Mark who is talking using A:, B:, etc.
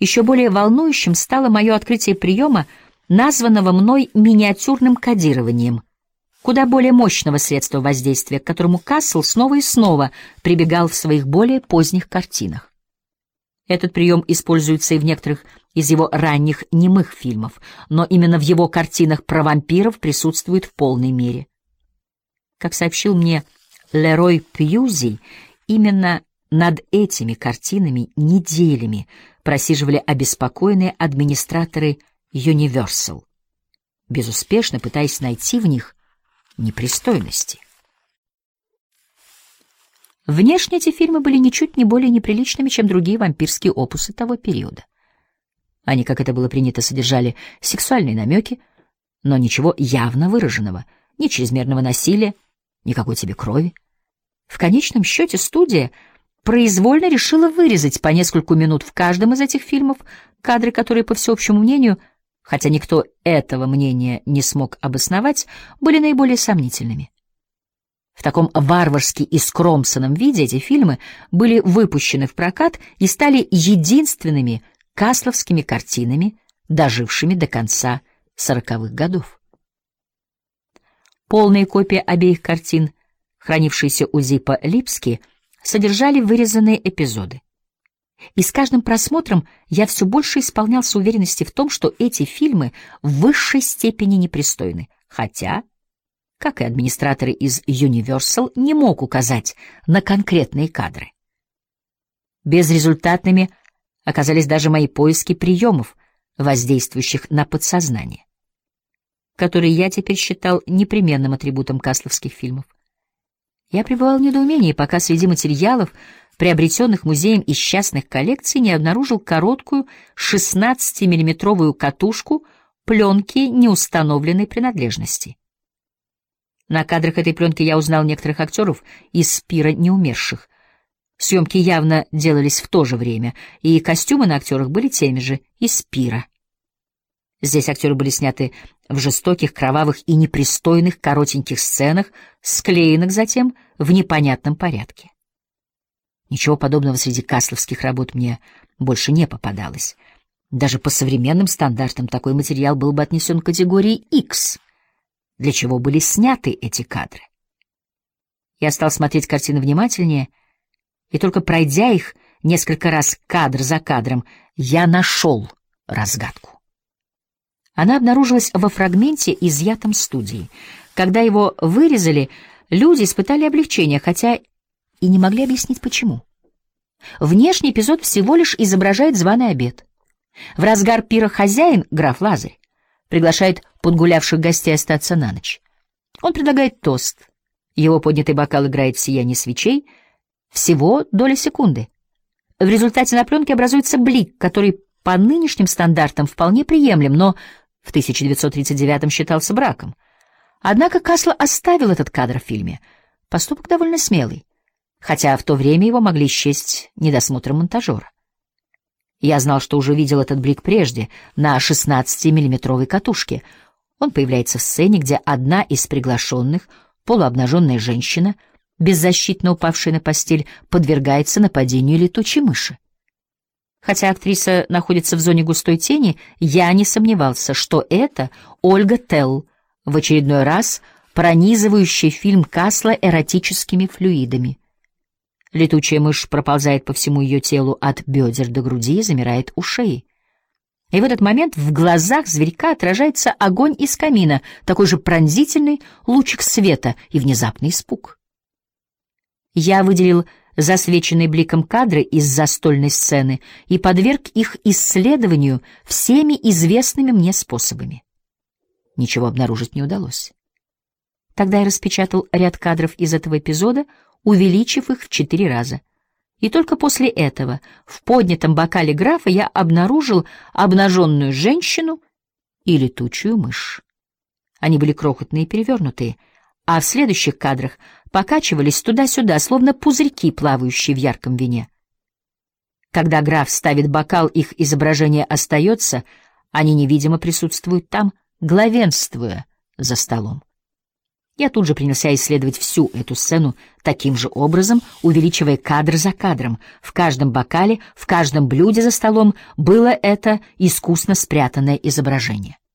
A: Еще более волнующим стало мое открытие приема, названного мной миниатюрным кодированием, куда более мощного средства воздействия, к которому Кассел снова и снова прибегал в своих более поздних картинах. Этот прием используется и в некоторых из его ранних немых фильмов, но именно в его картинах про вампиров присутствует в полной мере. Как сообщил мне Лерой Пьюзи, именно над этими картинами неделями просиживали обеспокоенные администраторы Universal, безуспешно пытаясь найти в них непристойности. Внешне эти фильмы были ничуть не более неприличными, чем другие вампирские опусы того периода. Они, как это было принято, содержали сексуальные намеки, но ничего явно выраженного, ни чрезмерного насилия, никакой тебе крови. В конечном счете студия произвольно решила вырезать по нескольку минут в каждом из этих фильмов кадры, которые, по всеобщему мнению, хотя никто этого мнения не смог обосновать, были наиболее сомнительными. В таком варварски искромсанном виде эти фильмы были выпущены в прокат и стали единственными касловскими картинами, дожившими до конца 40-х годов. Полные копии обеих картин, хранившиеся у Зиппа Липски, содержали вырезанные эпизоды. И с каждым просмотром я все больше исполнялся уверенности в том, что эти фильмы в высшей степени непристойны, хотя, как и администраторы из Universal, не мог указать на конкретные кадры. Безрезультатными оказались даже мои поиски приемов, воздействующих на подсознание, которые я теперь считал непременным атрибутом касловских фильмов. Я пребывал в недоумении, пока среди материалов, приобретенных музеем из частных коллекций, не обнаружил короткую 16-миллиметровую катушку пленки неустановленной принадлежности. На кадрах этой пленки я узнал некоторых актеров из «Пира неумерших». Съемки явно делались в то же время, и костюмы на актерах были теми же, из «Пира». Здесь актеры были сняты в жестоких, кровавых и непристойных коротеньких сценах, склеенных затем в непонятном порядке. Ничего подобного среди касловских работ мне больше не попадалось. Даже по современным стандартам такой материал был бы отнесен к категории X, для чего были сняты эти кадры. Я стал смотреть картины внимательнее, и только пройдя их несколько раз кадр за кадром, я нашел разгадку. Она обнаружилась во фрагменте, изъятом студией. Когда его вырезали, люди испытали облегчение, хотя и не могли объяснить, почему. Внешний эпизод всего лишь изображает званый обед. В разгар пира хозяин, граф Лазарь, приглашает подгулявших гостей остаться на ночь. Он предлагает тост. Его поднятый бокал играет в сиянии свечей. Всего доля секунды. В результате на пленке образуется блик, который по нынешним стандартам вполне приемлем, но в 1939-м считался браком. Однако Касло оставил этот кадр в фильме. Поступок довольно смелый, хотя в то время его могли счесть недосмотром монтажера. Я знал, что уже видел этот блик прежде, на 16-миллиметровой катушке. Он появляется в сцене, где одна из приглашенных, полуобнаженная женщина, беззащитно упавшая на постель, подвергается нападению летучей мыши. Хотя актриса находится в зоне густой тени, я не сомневался, что это Ольга Телл, в очередной раз пронизывающая фильм Касла эротическими флюидами. Летучая мышь проползает по всему ее телу от бедер до груди и замирает у шеи. И в этот момент в глазах зверька отражается огонь из камина, такой же пронзительный лучик света и внезапный испуг. Я выделил засвеченные бликом кадры из застольной сцены и подверг их исследованию всеми известными мне способами. Ничего обнаружить не удалось. Тогда я распечатал ряд кадров из этого эпизода, увеличив их в 4 раза. И только после этого в поднятом бокале графа я обнаружил обнаженную женщину и летучую мышь. Они были крохотные и перевернутые, а в следующих кадрах покачивались туда-сюда, словно пузырьки, плавающие в ярком вине. Когда граф ставит бокал, их изображение остается, они невидимо присутствуют там, главенствуя за столом. Я тут же принялся исследовать всю эту сцену таким же образом, увеличивая кадр за кадром. В каждом бокале, в каждом блюде за столом было это искусно спрятанное изображение.